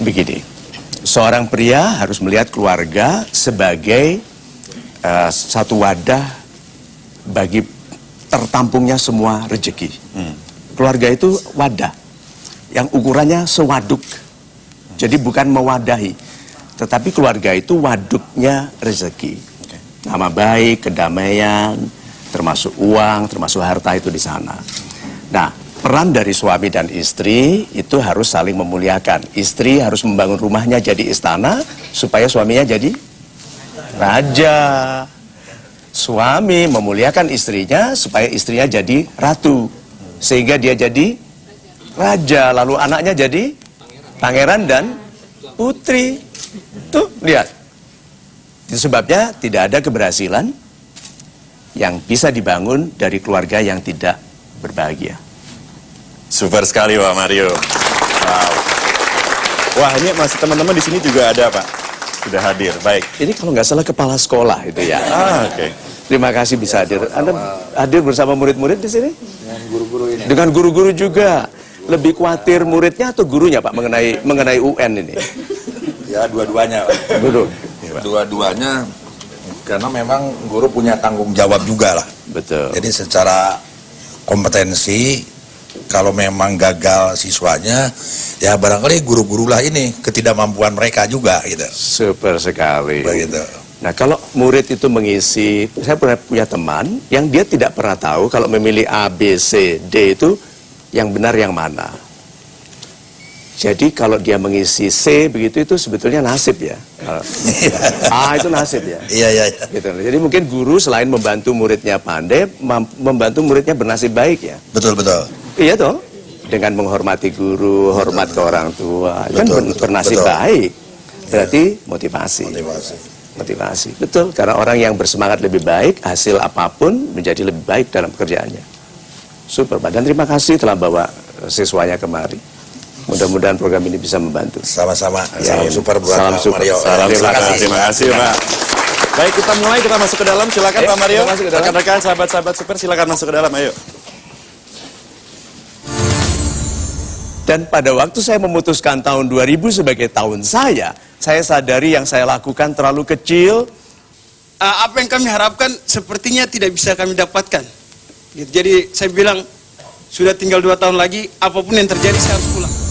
begini, seorang pria harus melihat keluarga sebagai satu wadah bagi tertampungnya semua rezeki. Keluarga itu wadah yang ukurannya sewaduk. Jadi bukan mewadahi, tetapi keluarga itu waduknya rezeki. Nama baik, kedamaian, termasuk uang, termasuk harta itu di sana. Nah, peran dari suami dan istri itu harus saling memuliakan. Istri harus membangun rumahnya jadi istana supaya suaminya jadi raja. Suami memuliakan istrinya supaya istrinya jadi ratu, sehingga dia jadi raja, lalu anaknya jadi pangeran dan putri. Tuh, lihat. Itu sebabnya tidak ada keberhasilan yang bisa dibangun dari keluarga yang tidak berbahagia. Super sekali Pak Mario. Wow. Wah, ini masih teman-teman di sini juga ada Pak. Sudah hadir. Baik. Ini kalau nggak salah kepala sekolah itu ya. Oke. Terima kasih bisa hadir. Anda hadir bersama murid-murid di sini? Dengan guru-guru ini. Dengan guru-guru juga. Lebih khawatir muridnya atau gurunya Pak mengenai UN ini? Ya, dua-duanya. Guru. Dua-duanya, karena memang guru punya tanggung jawab juga lah. Betul. Jadi secara kompetensi, kalau memang gagal siswanya, ya barangkali guru-guru lah ini ketidakmampuan mereka juga gitu. Super sekali. Begitu. Nah, kalau murid itu mengisi, saya pernah punya teman yang dia tidak pernah tahu kalau memilih A, B, C, D itu yang benar yang mana. Jadi kalau dia mengisi C begitu itu sebetulnya nasib ya. A itu nasib ya. Iya. Gitu. Jadi mungkin guru selain membantu muridnya pandai, membantu muridnya bernasib baik ya. Betul. Iya toh. Dengan menghormati guru, hormat ke orang tua, kan bernasib baik. Berarti motivasi. Betul, karena orang yang bersemangat lebih baik, hasil apapun menjadi lebih baik dalam pekerjaannya. Super Pak, dan terima kasih telah bawa siswanya kemari. Mudah-mudahan program ini bisa membantu. Sama-sama. Ya, salam super buat salam Pak super. Mario. Salam Terima super. kasih. Terima kasih Pak. Baik, kita mulai, kita masuk ke dalam. Silakan Pak Mario. kita masuk ke dalam. Rekan-rekan, sahabat-sahabat super, silakan masuk ke dalam. Ayo. Dan pada waktu saya memutuskan tahun 2000 sebagai tahun saya sadari yang saya lakukan terlalu kecil. Apa yang kami harapkan sepertinya tidak bisa kami dapatkan. Gitu. Jadi saya bilang, sudah tinggal 2 tahun lagi, apapun yang terjadi saya harus pulang.